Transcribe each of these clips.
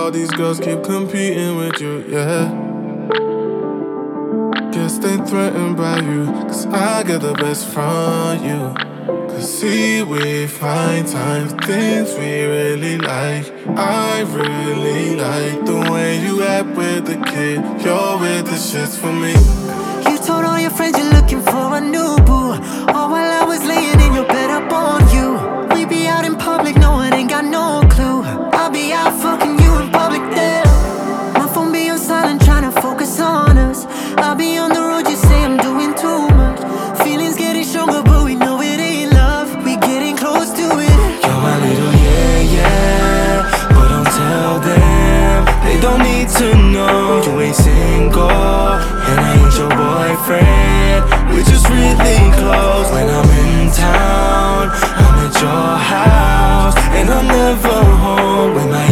all these girls keep competing with you, yeah. Guess they threatened by you, cause I get the best from you. Cause see, we find times, things we really like. I really like the way you act with the kid. You're with the shits for me. You told all your friends you're looking for a new boo, all while I was laying in your bed up on you. We be out in public, no one ain't got no clue. I'll be out fucking you in public there. My phone be on silent, trying to focus on us. I'll be on the road, you say I'm doing too much. Feelings getting stronger, but we know it ain't love. We getting close to it. You're my little yeah, but don't tell them. They don't need to know you ain't single, and I ain't your boyfriend. We're just really close. When I'm in town, I'm at your house, and I'm never home with my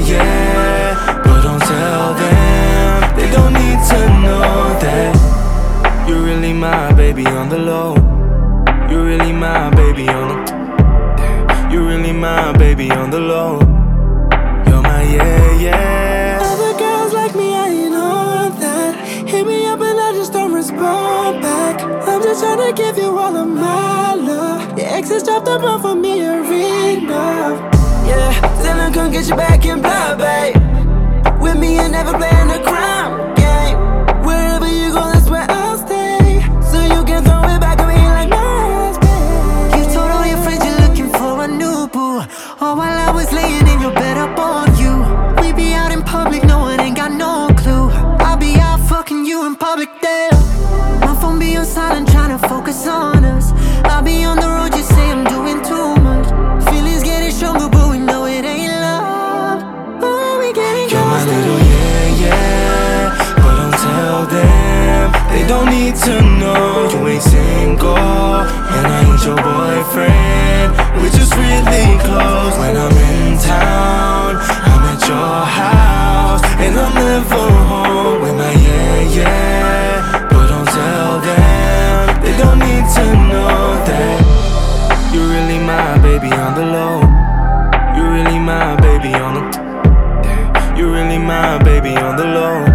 yeah, but don't tell them. They don't need to know that you're really my baby on the low. You're really my baby on the. You're really my baby on the low. You're my yeah. Other girls like me, I ain't on that. Hit me up and I just don't respond back. I'm just trying to give you all of my love. Your exes dropped the ball for me, enough. Yeah, tell them come get you back in blood, babe. With me and never playing the crime game. Wherever you go, that's where I'll stay. So you can throw it back at me like MySpace. You told all your friends you're looking for a new boo, all while I was laying in your bed up on you. We be out in public, no one ain't got no clue. I'll be out fucking you in public there. My phone be on silent, trying to focus on us. I'll be on the road, you say I'm doing too much. Feelings getting stronger, but we know it ain't love. Oh, we getting You're my close to little it. yeah, but don't tell them. They don't need to know you ain't single, and I ain't your boyfriend. We're just really close. When I'm in town, I'm at your house, and I'm never home with my yeah, but don't tell them. They don't need to know that you're really my baby on the low. You're really my baby on the. You're really my baby on the low.